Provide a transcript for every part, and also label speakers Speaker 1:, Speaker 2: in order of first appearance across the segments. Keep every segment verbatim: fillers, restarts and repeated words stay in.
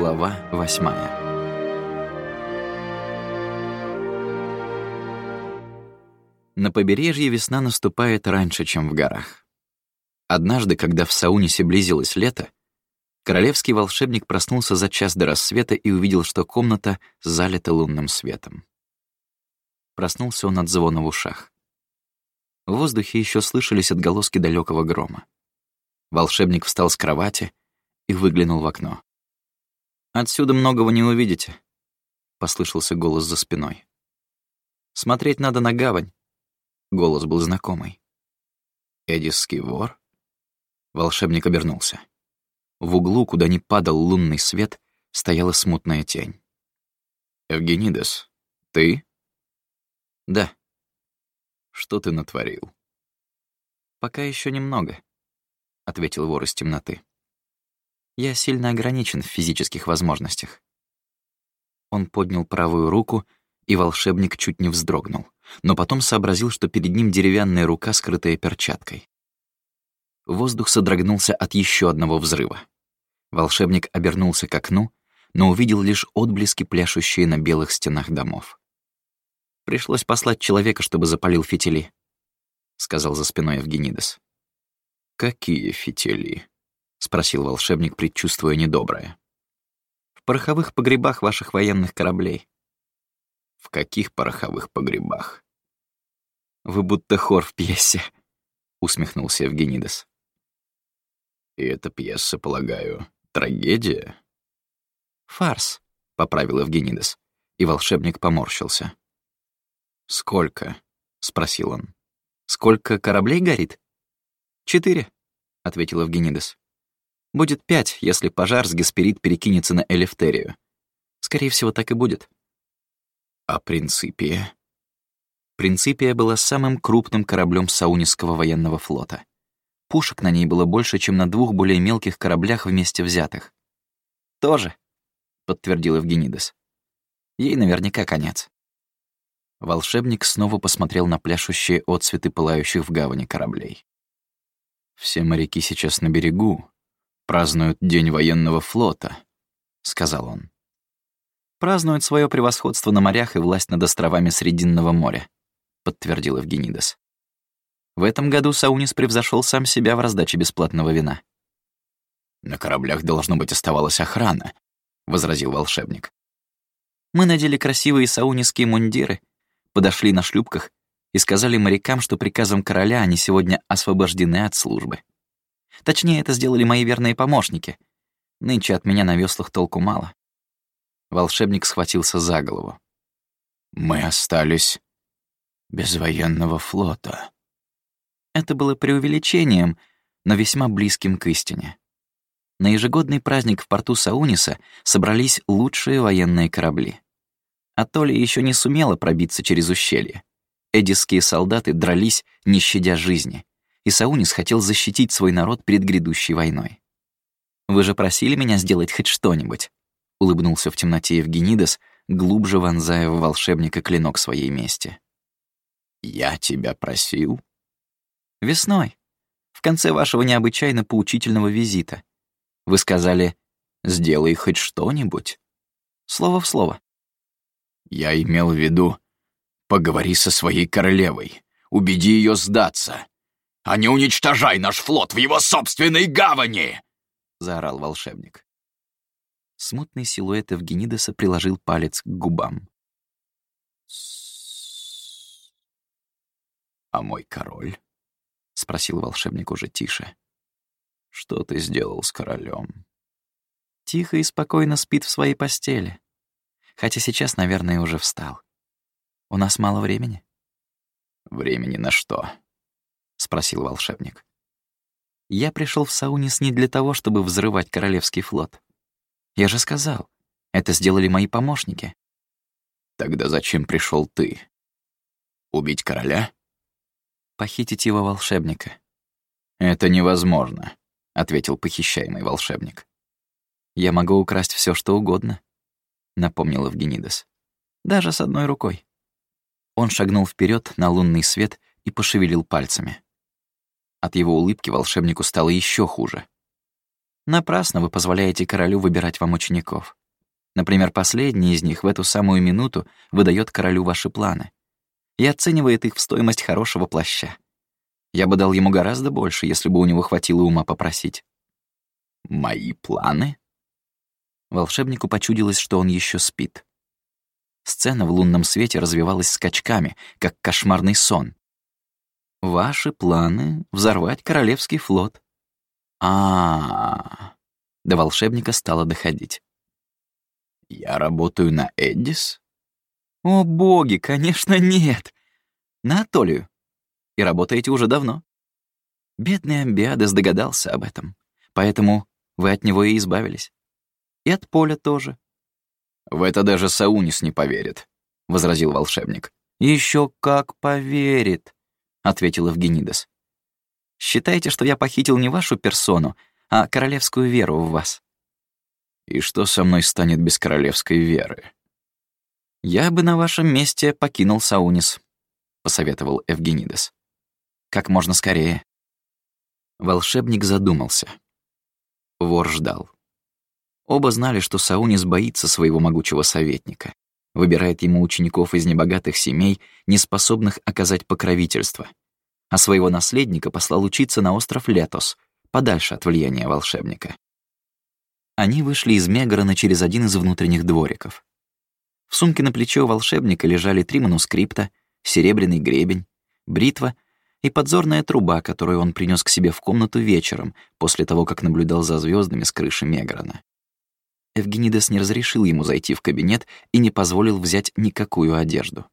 Speaker 1: Глава восьмая. На побережье весна наступает раньше, чем в горах. Однажды, когда в Саунисе близилось лето, королевский волшебник проснулся за час до рассвета и увидел, что комната залита лунным светом. Проснулся он от звона в ушах. В воздухе еще слышались отголоски далекого грома. Волшебник встал с кровати и выглянул в окно. «Отсюда многого не увидите», — послышался голос за спиной. «Смотреть надо на гавань». Голос был знакомый. «Эдисский вор?» Волшебник обернулся. В углу, куда не падал лунный свет, стояла смутная тень. «Евгенидес, ты?» «Да». «Что ты натворил?» «Пока еще немного», — ответил вор из темноты. «Я сильно ограничен в физических возможностях». Он поднял правую руку, и волшебник чуть не вздрогнул, но потом сообразил, что перед ним деревянная рука, скрытая перчаткой. Воздух содрогнулся от еще одного взрыва. Волшебник обернулся к окну, но увидел лишь отблески, пляшущие на белых стенах домов. «Пришлось послать человека, чтобы запалил фитили», — сказал за спиной Евгенидес. «Какие фитили?» — спросил волшебник, предчувствуя недоброе. «В пороховых погребах ваших военных кораблей». «В каких пороховых погребах?» «Вы будто хор в пьесе», — усмехнулся Евгенидес. «И эта пьеса, полагаю, трагедия?» «Фарс», — поправил Евгенидес, и волшебник поморщился. «Сколько?» — спросил он. «Сколько кораблей горит?» «Четыре», — ответил Евгенидес. «Будет пять, если пожар с Гесперид перекинется на Элефтерию. Скорее всего, так и будет». «А Принципия?» Принципия была самым крупным кораблем Саунисского военного флота. Пушек на ней было больше, чем на двух более мелких кораблях вместе взятых. «Тоже», — подтвердил Евгенидес. «Ей наверняка конец». Волшебник снова посмотрел на пляшущие отцветы пылающих в гавани кораблей. «Все моряки сейчас на берегу, празднуют День военного флота», — сказал он. «Празднуют свое превосходство на морях и власть над островами Срединного моря», — подтвердил Евгенидес. «В этом году Саунис превзошел сам себя в раздаче бесплатного вина». «На кораблях, должно быть, оставалась охрана», — возразил волшебник. «Мы надели красивые саунисские мундиры, подошли на шлюпках и сказали морякам, что приказом короля они сегодня освобождены от службы. Точнее, это сделали мои верные помощники. Нынче от меня на веслах толку мало». Волшебник схватился за голову. «Мы остались без военного флота». Это было преувеличением, но весьма близким к истине. На ежегодный праздник в порту Сауниса собрались лучшие военные корабли. Атолия еще не сумела пробиться через ущелье. Эдисские солдаты дрались, не щадя жизни, и Саунис хотел защитить свой народ перед грядущей войной. «Вы же просили меня сделать хоть что-нибудь», — улыбнулся в темноте Евгенидес, глубже вонзая в волшебника клинок своей мести. «Я тебя просил?» «Весной, в конце вашего необычайно поучительного визита. Вы сказали, сделай хоть что-нибудь. Слово в слово». «Я имел в виду, поговори со своей королевой, убеди ее сдаться, а не уничтожай наш флот в его собственной гавани!» — заорал волшебник. Смутный силуэт Евгенидеса приложил палец к губам. «А мой король?» — спросил волшебник уже тише. «Что ты сделал с королем?» «Тихо и спокойно спит в своей постели. Хотя сейчас, наверное, уже встал. У нас мало времени». «Времени на что?» — спросил волшебник. «Я пришел в Саунис не для того, чтобы взрывать королевский флот. Я же сказал, это сделали мои помощники». «Тогда зачем пришел ты? Убить короля?» «Похитить его волшебника». «Это невозможно», — ответил похищаемый волшебник. «Я могу украсть все, что угодно», — напомнил Евгенидес. «Даже с одной рукой». Он шагнул вперед на лунный свет и пошевелил пальцами. От его улыбки волшебнику стало еще хуже. Напрасно вы позволяете королю выбирать вам учеников. Например, последний из них в эту самую минуту выдает королю ваши планы и оценивает их в стоимость хорошего плаща. Я бы дал ему гораздо больше, если бы у него хватило ума попросить. Мои планы? Волшебнику почудилось, что он еще спит. Сцена в лунном свете развивалась скачками, как кошмарный сон. Ваши планы — взорвать королевский флот. А-а-а. До волшебника стало доходить. Я работаю на Эддис? О, боги, конечно, нет. На Атолию. И работаете уже давно. Бедный Амбиадес догадался об этом, поэтому вы от него и избавились. И от Поля тоже. В это даже Саунис не поверит, — возразил волшебник. Еще как поверит, — ответил Эвгенидес. Считайте, что я похитил не вашу персону, а королевскую веру в вас. И что со мной станет без королевской веры? Я бы на вашем месте покинул Саунис, — посоветовал Эвгенидес. Как можно скорее. Волшебник задумался. Вор ждал. Оба знали, что Саунис боится своего могучего советника, выбирает ему учеников из небогатых семей, не способных оказать покровительство, а своего наследника послал учиться на остров Летос, подальше от влияния волшебника. Они вышли из Мегарона через один из внутренних двориков. В сумке на плече у волшебника лежали три манускрипта, серебряный гребень, бритва и подзорная труба, которую он принес к себе в комнату вечером, после того, как наблюдал за звездами с крыши Мегарона. Эвгенидес не разрешил ему зайти в кабинет и не позволил взять никакую одежду.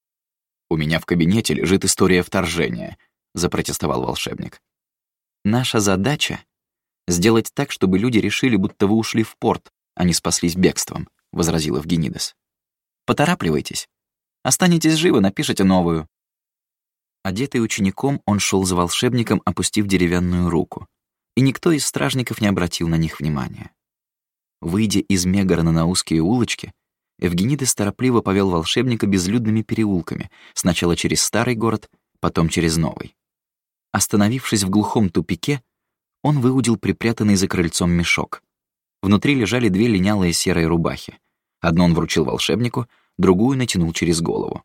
Speaker 1: «У меня в кабинете лежит история вторжения», — запротестовал волшебник. «Наша задача — сделать так, чтобы люди решили, будто вы ушли в порт, а не спаслись бегством», — возразил Эвгенидес. «Поторапливайтесь. Останетесь живы, напишите новую». Одетый учеником, он шел за волшебником, опустив деревянную руку, и никто из стражников не обратил на них внимания. Выйдя из Мегарона на узкие улочки, Эвгенидес торопливо повел волшебника безлюдными переулками, сначала через старый город, потом через новый. Остановившись в глухом тупике, он выудил припрятанный за крыльцом мешок. Внутри лежали две линялые серые рубахи. Одну он вручил волшебнику, другую натянул через голову.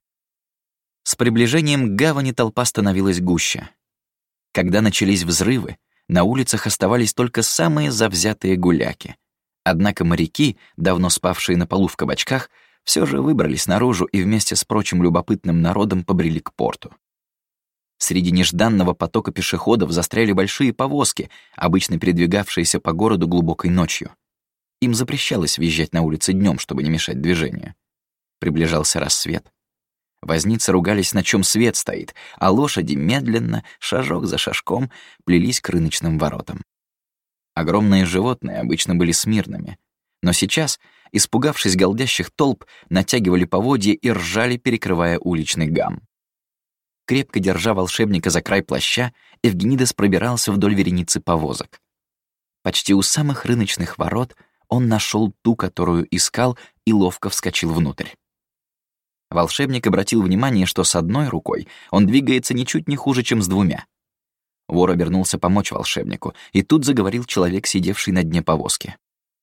Speaker 1: С приближением к гавани толпа становилась гуще. Когда начались взрывы, на улицах оставались только самые завзятые гуляки. Однако моряки, давно спавшие на полу в кабачках, все же выбрались наружу и вместе с прочим любопытным народом побрели к порту. Среди нежданного потока пешеходов застряли большие повозки, обычно передвигавшиеся по городу глубокой ночью. Им запрещалось въезжать на улицы днем, чтобы не мешать движению. Приближался рассвет. Возницы ругались, на чем свет стоит, а лошади медленно, шажок за шажком, плелись к рыночным воротам. Огромные животные обычно были смирными, но сейчас, испугавшись голдящих толп, натягивали поводья и ржали, перекрывая уличный гам. Крепко держа волшебника за край плаща, Эвгенидес пробирался вдоль вереницы повозок. Почти у самых рыночных ворот он нашел ту, которую искал, и ловко вскочил внутрь. Волшебник обратил внимание, что с одной рукой он двигается ничуть не хуже, чем с двумя. Вор обернулся помочь волшебнику, и тут заговорил человек, сидевший на дне повозки.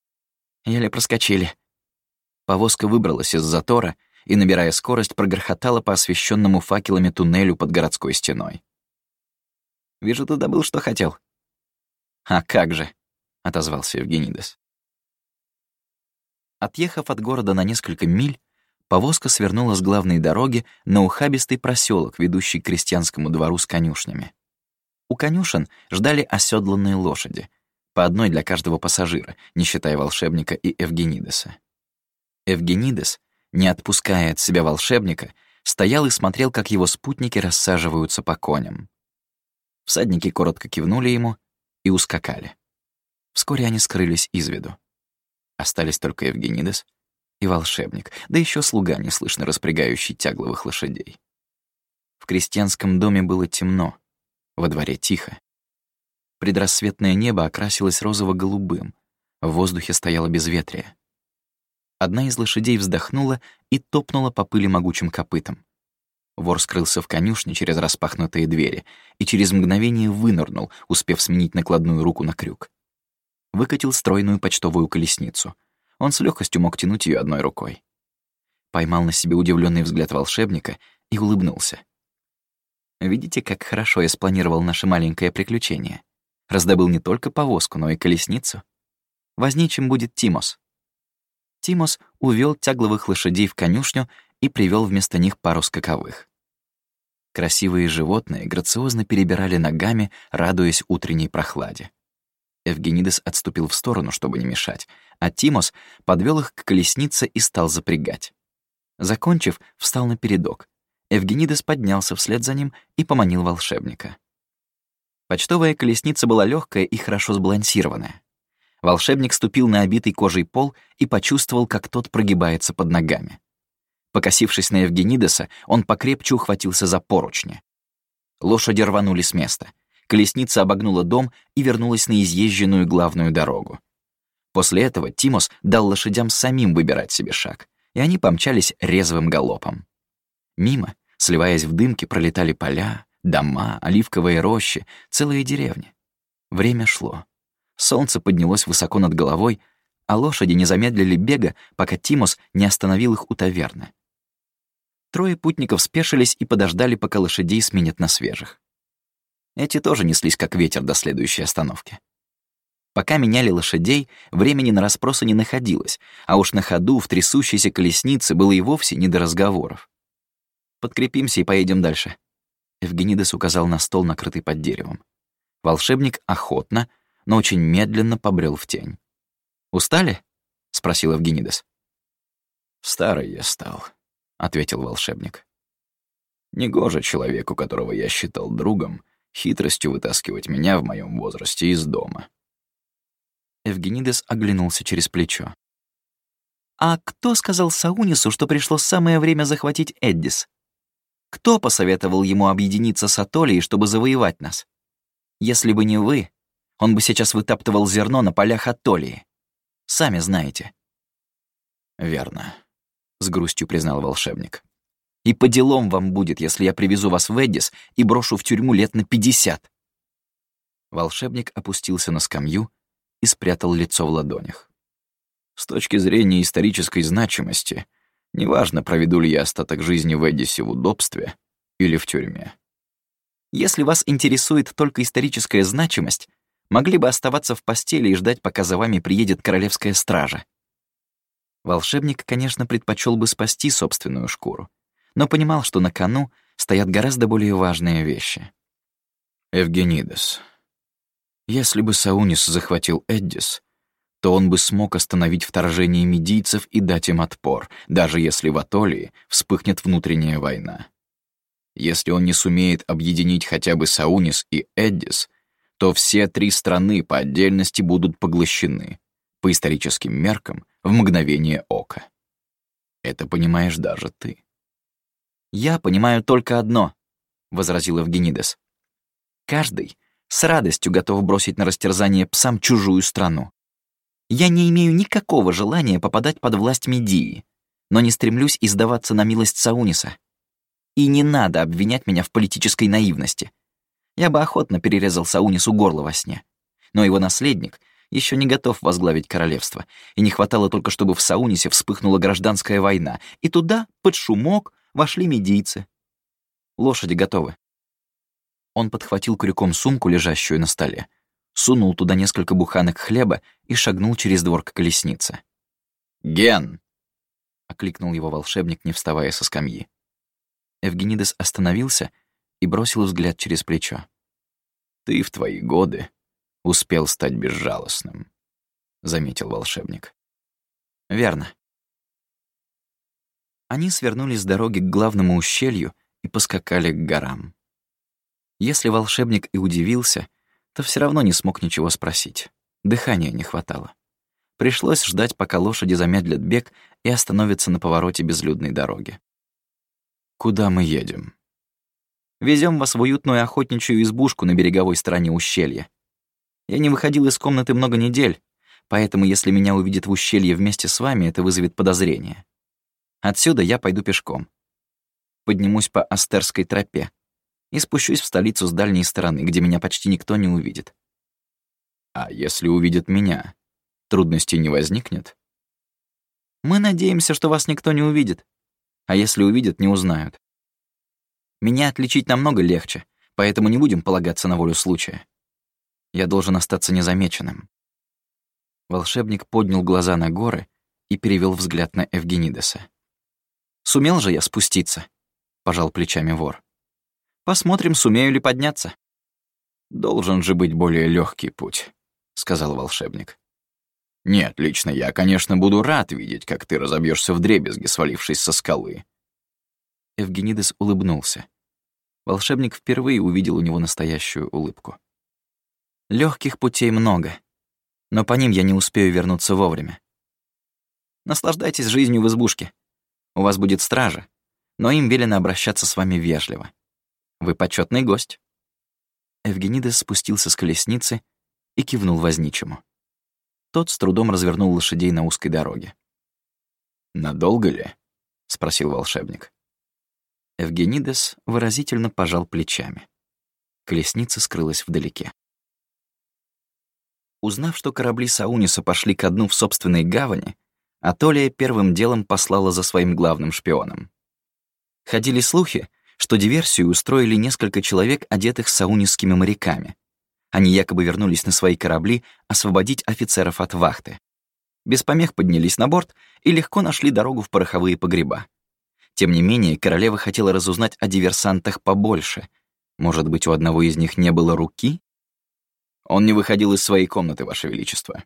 Speaker 1: Еле проскочили. Повозка выбралась из затора и, набирая скорость, прогрохотала по освещенному факелами туннелю под городской стеной. «Вижу, ты добыл, что хотел». «А как же», — отозвался Эвгенидес. Отъехав от города на несколько миль, повозка свернула с главной дороги на ухабистый проселок, ведущий к крестьянскому двору с конюшнями. У конюшен ждали оседланные лошади, по одной для каждого пассажира, не считая волшебника и Эвгенидеса. Эвгенидес, не отпуская от себя волшебника, стоял и смотрел, как его спутники рассаживаются по коням. Всадники коротко кивнули ему и ускакали. Вскоре они скрылись из виду. Остались только Эвгенидес и волшебник, да еще слуга, неслышно распрягающий тягловых лошадей. В крестьянском доме было темно, во дворе тихо. Предрассветное небо окрасилось розово-голубым, в воздухе стояло безветрие. Одна из лошадей вздохнула и топнула по пыли могучим копытом. Вор скрылся в конюшне через распахнутые двери и через мгновение вынырнул, успев сменить накладную руку на крюк. выкатил стройную почтовую колесницу. Он с легкостью мог тянуть ее одной рукой. Поймал на себе удивленный взгляд волшебника и улыбнулся. «Видите, как хорошо я спланировал наше маленькое приключение? Раздобыл не только повозку, но и колесницу. Возничим будет Тимос». Тимос увел тягловых лошадей в конюшню и привел вместо них пару скаковых. Красивые животные грациозно перебирали ногами, радуясь утренней прохладе. Евгенидес отступил в сторону, чтобы не мешать, а Тимос подвел их к колеснице и стал запрягать. Закончив, встал на передок. Евгенидес поднялся вслед за ним и поманил волшебника. Почтовая колесница была легкая и хорошо сбалансированная. Волшебник ступил на обитый кожей пол и почувствовал, как тот прогибается под ногами. Покосившись на Евгенидеса, он покрепче ухватился за поручни. Лошади рванули с места. Колесница обогнула дом и вернулась на изъезженную главную дорогу. После этого Тимос дал лошадям самим выбирать себе шаг, и они помчались резвым галопом. Мимо, сливаясь в дымке, пролетали поля, дома, оливковые рощи, целые деревни. Время шло. Солнце поднялось высоко над головой, а лошади не замедлили бега, пока Тимос не остановил их у таверны. Трое путников спешились и подождали, пока лошадей сменят на свежих. Эти тоже неслись как ветер до следующей остановки. Пока меняли лошадей, времени на расспросы не находилось, а уж на ходу в трясущейся колеснице было и вовсе не до разговоров. «Подкрепимся и поедем дальше», — Евгенидес указал на стол, накрытый под деревом. Волшебник охотно, но очень медленно побрел в тень. «Устали?» — спросил Евгенидес.
Speaker 2: «Старый я стал», — ответил волшебник. «Негоже человеку, которого я считал другом, хитростью вытаскивать меня в моем возрасте из дома».
Speaker 1: Евгенидес оглянулся через плечо. «А кто сказал Саунису, что пришло самое время захватить Эддис? Кто посоветовал ему объединиться с Атолией, чтобы завоевать нас? Если бы не вы, он бы сейчас вытаптывал зерно на полях Атолии. Сами знаете».
Speaker 2: «Верно», — с грустью признал волшебник.
Speaker 1: «И по делам вам будет, если я привезу вас в Эддис и брошу в тюрьму лет на пятьдесят». Волшебник опустился на скамью и спрятал лицо в ладонях.
Speaker 2: «С точки зрения исторической значимости, неважно, проведу ли я остаток жизни в Эддисе в удобстве или в тюрьме».
Speaker 1: «Если вас интересует только историческая значимость, могли бы оставаться в постели и ждать, пока за вами приедет королевская стража». Волшебник, конечно, предпочел бы спасти собственную шкуру, но понимал, что на кону стоят гораздо более важные вещи.
Speaker 2: «Евгенидес, если бы Саунис захватил Эддис, то он бы смог остановить вторжение медийцев и дать им отпор, даже если в Атолии вспыхнет внутренняя война. Если он не сумеет объединить хотя бы Саунис и Эддис, то все три страны по отдельности будут поглощены, по историческим меркам, в мгновение ока. Это понимаешь даже ты».
Speaker 1: «Я понимаю только одно», — возразил Евгенидес. «Каждый с радостью готов бросить на растерзание псам чужую страну. Я не имею никакого желания попадать под власть Медии, но не стремлюсь издаваться на милость Сауниса. И не надо обвинять меня в политической наивности. Я бы охотно перерезал Саунису горло во сне, но его наследник еще не готов возглавить королевство, и не хватало только, чтобы в Саунисе вспыхнула гражданская война, и туда, под шумок, вошли медийцы. Лошади готовы». Он подхватил крюком сумку, лежащую на столе, сунул туда несколько буханок хлеба и шагнул через двор к колеснице.
Speaker 2: «Ген!»
Speaker 1: — окликнул его волшебник, не вставая со скамьи. Евгенидес остановился и бросил взгляд через плечо.
Speaker 2: «Ты в твои годы успел стать безжалостным», — заметил волшебник.
Speaker 1: «Верно». Они свернули с дороги к главному ущелью и поскакали к горам. Если волшебник и удивился, то все равно не смог ничего спросить. Дыхания не хватало. Пришлось ждать, пока лошади замедлят бег и остановятся на повороте безлюдной дороги.
Speaker 2: «Куда мы едем?»
Speaker 1: «Везем вас в уютную охотничью избушку на береговой стороне ущелья. Я не выходил из комнаты много недель, поэтому если меня увидят в ущелье вместе с вами, это вызовет подозрение. Отсюда я пойду пешком. Поднимусь по Астерской тропе и спущусь в столицу с дальней стороны, где меня почти никто не увидит.
Speaker 2: А если увидят меня, трудностей не возникнет?
Speaker 1: Мы надеемся, что вас никто не увидит. А если увидят, не узнают. Меня отличить намного легче, поэтому не будем полагаться на волю случая. Я должен остаться незамеченным. Волшебник поднял глаза на горы и перевел взгляд на Эвгенидеса. «Сумел же я спуститься?» — пожал плечами вор. «Посмотрим, сумею ли подняться».
Speaker 2: «Должен же быть более легкий путь», — сказал волшебник. «Нет, лично я, конечно, буду рад видеть, как ты разобьешься вдребезги, свалившись со скалы».
Speaker 1: Эвгенидес улыбнулся. Волшебник впервые увидел у него настоящую улыбку. Легких путей много, но по ним я не успею вернуться вовремя. Наслаждайтесь жизнью в избушке. У вас будет стража, но им велено обращаться с вами вежливо. Вы почетный гость». Эвгенидес спустился с колесницы и кивнул возничему. Тот с трудом развернул лошадей на узкой дороге.
Speaker 2: «Надолго ли?» — спросил волшебник.
Speaker 1: Эвгенидес выразительно пожал плечами. Колесница скрылась вдалеке. Узнав, что корабли Сауниса пошли ко дну в собственной гавани, Атолия первым делом послала за своим главным шпионом. Ходили слухи, что диверсию устроили несколько человек, одетых саунисскими моряками. Они якобы вернулись на свои корабли освободить офицеров от вахты. Без помех поднялись на борт и легко нашли дорогу в пороховые погреба. Тем не менее, королева хотела разузнать о диверсантах побольше. Может быть, у одного из них не было руки?
Speaker 2: Он не выходил из своей комнаты, Ваше Величество.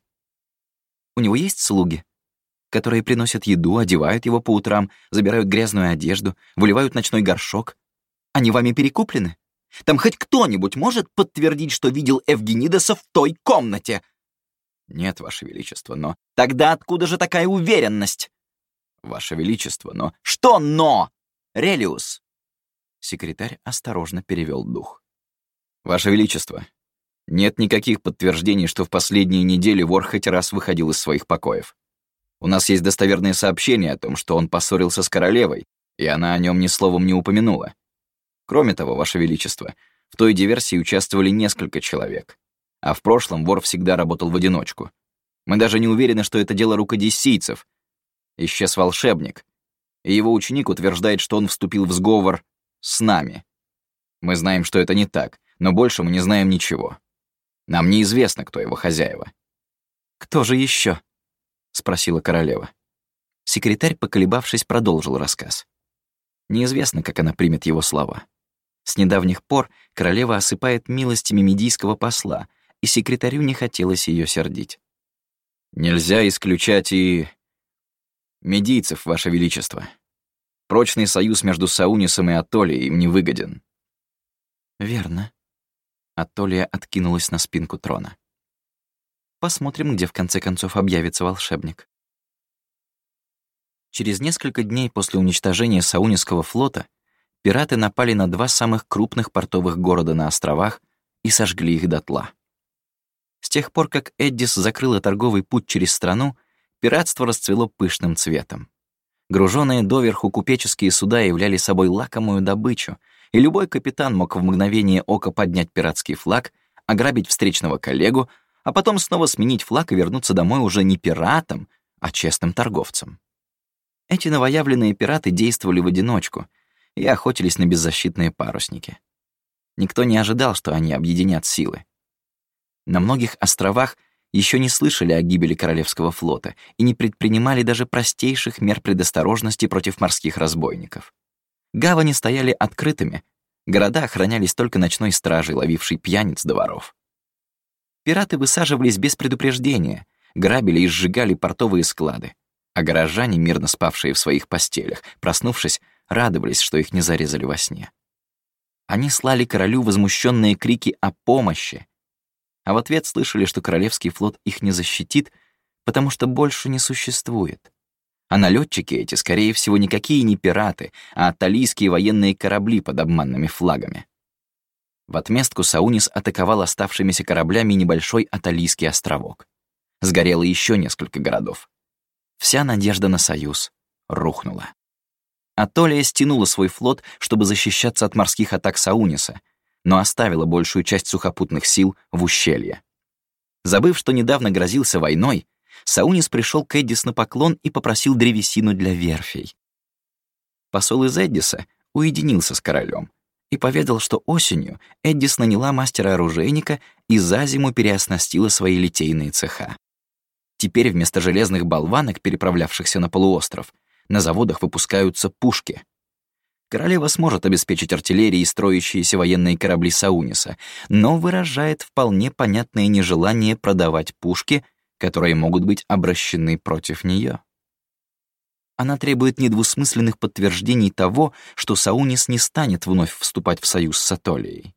Speaker 1: У него есть слуги, которые приносят еду, одевают его по утрам, забирают грязную одежду, выливают ночной горшок. Они вами перекуплены? Там хоть кто-нибудь может подтвердить, что видел Эвгенидеса в той комнате?
Speaker 2: Нет, Ваше Величество, но...
Speaker 1: Тогда откуда же такая уверенность?
Speaker 2: Ваше Величество, но...
Speaker 1: Что «но»? Релиус. Секретарь осторожно перевел дух.
Speaker 2: Ваше Величество, нет никаких подтверждений, что в последние недели вор хоть раз выходил из своих покоев. У нас есть достоверные сообщения о том, что он поссорился с королевой, и она о нем ни словом не упомянула. Кроме того, Ваше Величество, в той диверсии участвовали несколько человек, а в прошлом вор всегда работал в одиночку. Мы даже не уверены, что это дело рук одиссийцев. Исчез волшебник, и его ученик утверждает, что он вступил в сговор с нами. Мы знаем, что это не так, но больше мы не знаем ничего. Нам неизвестно, кто его хозяева.
Speaker 1: «Кто же еще? Спросила королева. Секретарь, поколебавшись, продолжил рассказ. Неизвестно, как она примет его слова. С недавних пор королева осыпает милостями медийского посла, и секретарю не хотелось ее сердить.
Speaker 2: «Нельзя исключать и... медийцев, Ваше Величество. Прочный союз между Саунисом и Атолией им не выгоден».
Speaker 1: «Верно». Атолия откинулась на спинку трона. «Посмотрим, где в конце концов объявится волшебник». Через несколько дней после уничтожения Саунисского флота пираты напали на два самых крупных портовых города на островах и сожгли их дотла. С тех пор, как Эддис закрыла торговый путь через страну, пиратство расцвело пышным цветом. Груженные доверху купеческие суда являли собой лакомую добычу, и любой капитан мог в мгновение ока поднять пиратский флаг, ограбить встречного коллегу, а потом снова сменить флаг и вернуться домой уже не пиратом, а честным торговцем. Эти новоявленные пираты действовали в одиночку и охотились на беззащитные парусники. Никто не ожидал, что они объединят силы. На многих островах еще не слышали о гибели Королевского флота и не предпринимали даже простейших мер предосторожности против морских разбойников. Гавани стояли открытыми, города охранялись только ночной стражей, ловившей пьяниц да воров. Пираты высаживались без предупреждения, грабили и сжигали портовые склады, а горожане, мирно спавшие в своих постелях, проснувшись, радовались, что их не зарезали во сне. Они слали королю возмущенные крики о помощи, а в ответ слышали, что Королевский флот их не защитит, потому что больше не существует. А налетчики эти, скорее всего, никакие не пираты, а аталийские военные корабли под обманными флагами. В отместку Саунис атаковал оставшимися кораблями небольшой аталийский островок. Сгорело еще несколько городов. Вся надежда на союз рухнула. Атолия стянула свой флот, чтобы защищаться от морских атак Сауниса, но оставила большую часть сухопутных сил в ущелье. Забыв, что недавно грозился войной, Саунис пришел к Эддис на поклон и попросил древесину для верфей. Посол из Эддиса уединился с королем и поведал, что осенью Эддис наняла мастера-оружейника и за зиму переоснастила свои литейные цеха. Теперь вместо железных болванок, переправлявшихся на полуостров, на заводах выпускаются пушки. Королева сможет обеспечить артиллерией строящиеся военные корабли Сауниса, но выражает вполне понятное нежелание продавать пушки, которые могут быть обращены против нее. Она требует недвусмысленных подтверждений того, что Саунис не станет вновь вступать в союз с Атолией.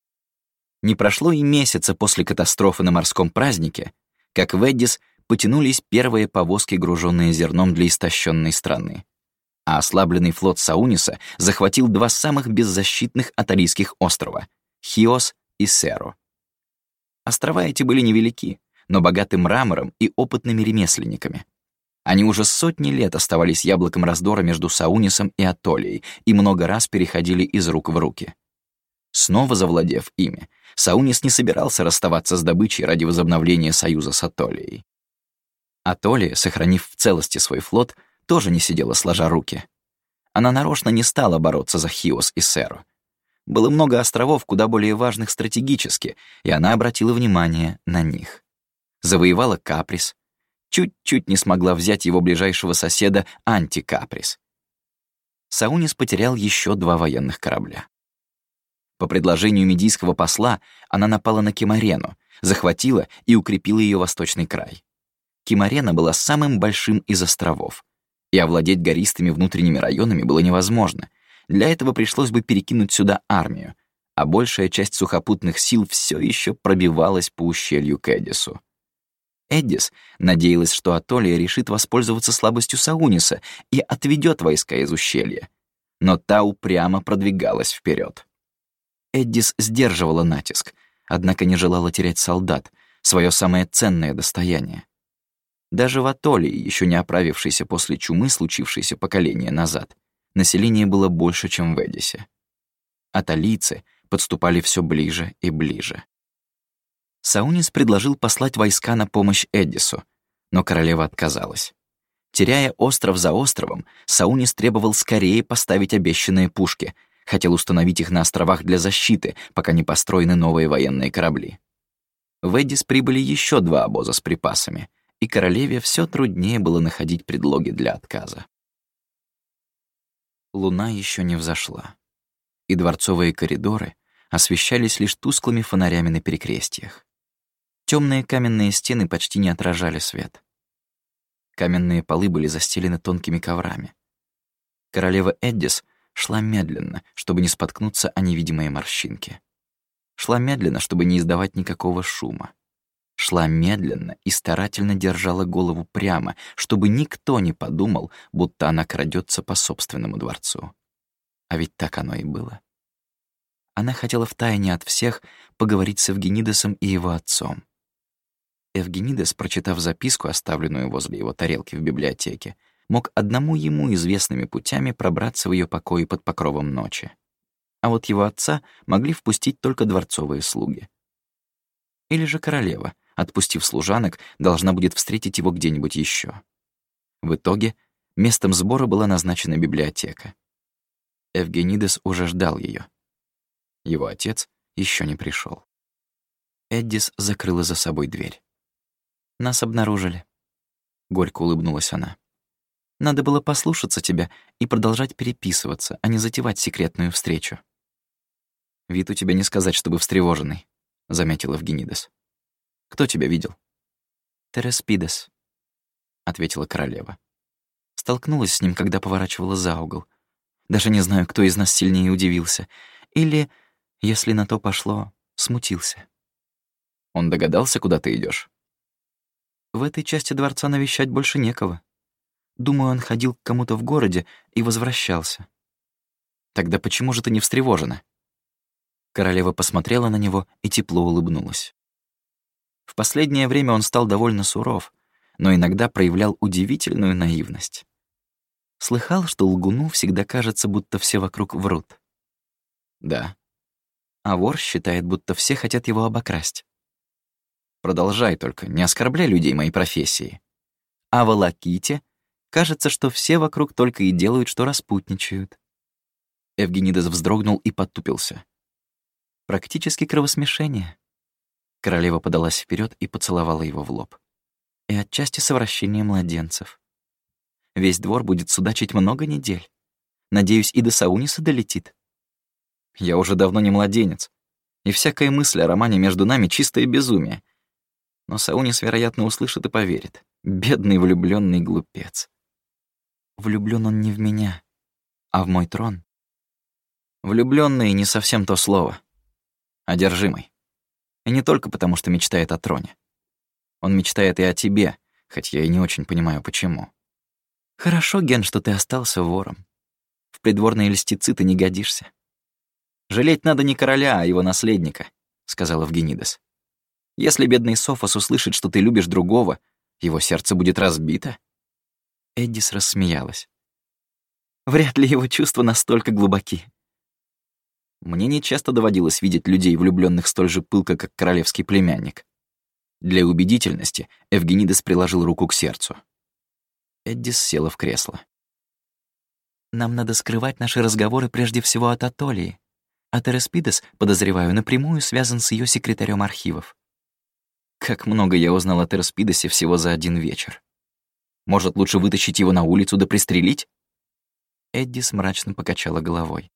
Speaker 1: Не прошло и месяца после катастрофы на морском празднике, как в Эддис потянулись первые повозки, груженные зерном для истощенной страны. А ослабленный флот Сауниса захватил два самых беззащитных атолийских острова — Хиос и Серу. Острова эти были невелики, но богаты мрамором и опытными ремесленниками. Они уже сотни лет оставались яблоком раздора между Саунисом и Атолией и много раз переходили из рук в руки. Снова завладев ими, Саунис не собирался расставаться с добычей ради возобновления союза с Атолией. Атолия, сохранив в целости свой флот, тоже не сидела сложа руки. Она нарочно не стала бороться за Хиос и Серу. Было много островов, куда более важных стратегически, и она обратила внимание на них. Завоевала Каприс, чуть-чуть не смогла взять его ближайшего соседа Антикаприс. Саунис потерял еще два военных корабля. По предложению медийского посла она напала на Кимарену, захватила и укрепила ее восточный край. Кимарена была самым большим из островов, и овладеть гористыми внутренними районами было невозможно. Для этого пришлось бы перекинуть сюда армию, а большая часть сухопутных сил все еще пробивалась по ущелью к Эддису. Эддис надеялась, что Атолия решит воспользоваться слабостью Сауниса и отведет войска из ущелья, но та упрямо продвигалась вперед. Эддис сдерживала натиск, однако не желала терять солдат, свое самое ценное достояние. Даже в Атолии, еще не оправившейся после чумы, случившейся поколение назад, население было больше, чем в Эдисе. Атолийцы подступали все ближе и ближе. Саунис предложил послать войска на помощь Эддису, но королева отказалась. Теряя остров за островом, Саунис требовал скорее поставить обещанные пушки, хотел установить их на островах для защиты, пока не построены новые военные корабли. В Эддис прибыли еще два обоза с припасами, и королеве все труднее было находить предлоги для отказа. Луна еще не взошла, и дворцовые коридоры освещались лишь тусклыми фонарями на перекрестьях. Темные каменные стены почти не отражали свет. Каменные полы были застелены тонкими коврами. Королева Эддис шла медленно, чтобы не споткнуться о невидимые морщинки. Шла медленно, чтобы не издавать никакого шума. Шла медленно и старательно держала голову прямо, чтобы никто не подумал, будто она крадется по собственному дворцу. А ведь так оно и было. Она хотела втайне от всех поговорить с Эвгенидесом и его отцом. Эвгенидес, прочитав записку, оставленную возле его тарелки в библиотеке, мог одному ему известными путями пробраться в ее покои под покровом ночи. А вот его отца могли впустить только дворцовые слуги. Или же королева, отпустив служанок, должна будет встретить его где-нибудь еще. В итоге местом сбора была назначена библиотека. Эвгенидес уже ждал ее. Его отец еще не пришел. Эддис закрыла за собой дверь. «Нас обнаружили», — горько улыбнулась она. «Надо было послушаться тебя и продолжать переписываться, а не затевать секретную встречу». «Вид у тебя не сказать, чтобы встревоженный», — заметил Эвгенидес. «Кто тебя видел?» «Тереспидес», — ответила королева. Столкнулась с ним, когда поворачивала за угол. Даже не знаю, кто из нас сильнее удивился. Или, если на то пошло, смутился. Он догадался, куда ты идешь?
Speaker 2: В этой части дворца навещать больше некого. Думаю, он ходил к кому-то в городе и возвращался.
Speaker 1: Тогда почему же ты не встревожена?
Speaker 2: Королева посмотрела на него и тепло улыбнулась. В последнее время он стал довольно суров, но иногда проявлял удивительную наивность. Слыхал, что лгуну всегда кажется, будто все вокруг врут?
Speaker 1: Да.
Speaker 2: А вор считает, будто все хотят его обокрасть. Продолжай только, не оскорбляй людей моей профессии.
Speaker 1: А в Алаките кажется, что все вокруг только и делают, что распутничают.
Speaker 2: Эвгенидес вздрогнул и подтупился.
Speaker 1: Практически кровосмешение. Королева подалась вперед и поцеловала его в лоб. И отчасти совращение младенцев. Весь двор будет судачить много недель. Надеюсь, и до Сауниса долетит.
Speaker 2: Я уже давно не младенец, и всякая мысль о романе между нами — чистое безумие. Но Саунис, вероятно, услышит и поверит. Бедный влюбленный глупец.
Speaker 1: Влюблён он не в меня, а в мой трон.
Speaker 2: Влюбленный — не совсем то слово. Одержимый. И не только потому, что мечтает о троне. Он мечтает и о тебе, хоть я и не очень понимаю, почему.
Speaker 1: Хорошо, Ген, что ты остался вором. В придворные льстецы ты не годишься.
Speaker 2: «Жалеть надо не короля, а его наследника», — сказал Эвгенидес. «Если бедный Софос услышит, что ты любишь другого, его сердце будет разбито».
Speaker 1: Эддис рассмеялась. Вряд ли его чувства настолько глубоки.
Speaker 2: Мне нечасто доводилось видеть людей, влюбленных столь же пылко, как королевский племянник. Для убедительности Эвгенидес приложил руку к сердцу. Эддис села в кресло.
Speaker 1: «Нам надо скрывать наши разговоры прежде всего от Атолии. А Тереспидес, подозреваю, напрямую связан с ее секретарем архивов.
Speaker 2: Как много я узнал о Тереспидесе всего за один вечер. Может, лучше вытащить его на улицу да пристрелить?»
Speaker 1: Эддис мрачно покачала головой.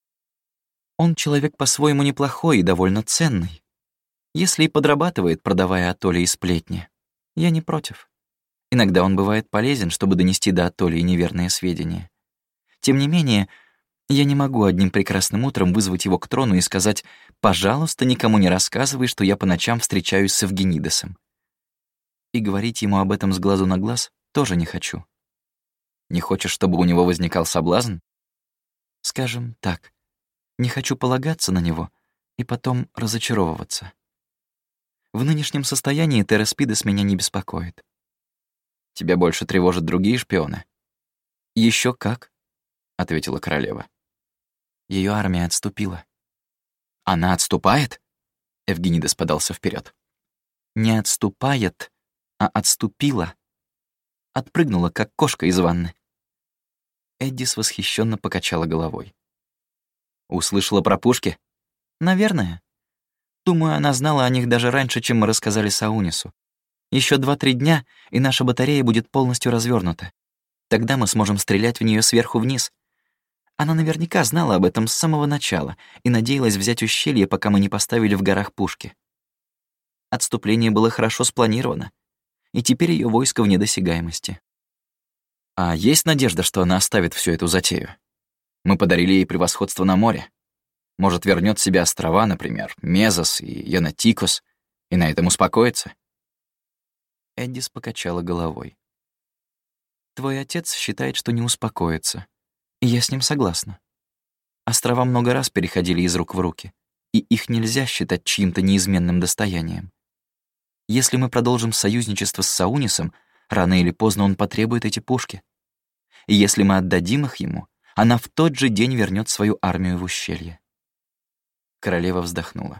Speaker 1: «Он человек по-своему неплохой и довольно ценный. Если и подрабатывает, продавая Атолии сплетни, я не против. Иногда он бывает полезен, чтобы донести до Атолии неверные сведения. Тем не менее, я не могу одним прекрасным утром вызвать его к трону и сказать: «Пожалуйста, никому не рассказывай, что я по ночам встречаюсь с Эвгенидесом». И говорить ему об этом с глазу на глаз тоже не хочу.
Speaker 2: Не хочешь, чтобы у него возникал соблазн?
Speaker 1: Скажем так, не хочу полагаться на него и потом разочаровываться. В нынешнем состоянии Тереспидес меня не беспокоит.
Speaker 2: Тебя больше тревожат другие шпионы?
Speaker 1: Еще как,
Speaker 2: — ответила королева.
Speaker 1: Ее армия отступила.
Speaker 2: Она отступает? Эвгенидес подался вперед.
Speaker 1: Не отступает, а отступила. Отпрыгнула, как кошка из ванны. Эддис восхищенно покачала головой.
Speaker 2: Услышала про пушки?
Speaker 1: Наверное. Думаю, она знала о них даже раньше, чем мы рассказали Саунису. Еще два-три дня, и наша батарея будет полностью развернута. Тогда мы сможем стрелять в нее сверху вниз. Она наверняка знала об этом с самого начала и надеялась взять ущелье, пока мы не поставили в горах пушки. Отступление было хорошо спланировано, и теперь ее войско вне досягаемости.
Speaker 2: А есть надежда, что она оставит всю эту затею? Мы подарили ей превосходство на море. Может, вернет себе острова, например, Мезос и Янатикос, и на этом успокоится?
Speaker 1: Эддис покачала головой. Твой отец считает, что не успокоится, и я с ним согласна. Острова много раз переходили из рук в руки, и их нельзя считать чьим-то неизменным достоянием. Если мы продолжим союзничество с Саунисом, рано или поздно он потребует эти пушки. И если мы отдадим их ему, она в тот же день вернет свою армию в ущелье. Королева вздохнула.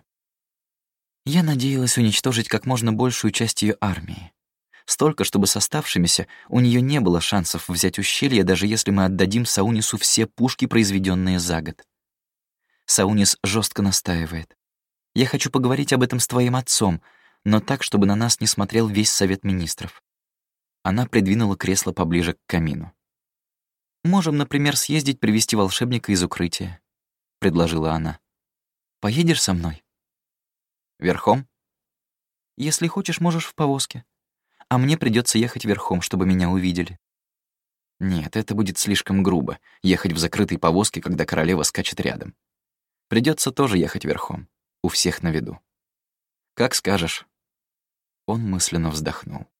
Speaker 1: Я надеялась уничтожить как можно большую часть ее армии. Столько, чтобы с оставшимися у нее не было шансов взять ущелье, даже если мы отдадим Саунису все пушки, произведенные за год. Саунис жестко настаивает. Я хочу поговорить об этом с твоим отцом, но так, чтобы на нас не смотрел весь Совет Министров. Она придвинула кресло поближе к камину. «Можем, например, съездить привести волшебника из укрытия», — предложила она. «Поедешь со мной?»
Speaker 2: «Верхом?»
Speaker 1: «Если хочешь, можешь в повозке. А мне придется ехать верхом, чтобы меня увидели».
Speaker 2: «Нет, это будет слишком грубо — ехать в закрытой повозке, когда королева скачет рядом. Придется тоже ехать верхом, у всех на виду. Как скажешь».
Speaker 1: Он мысленно вздохнул.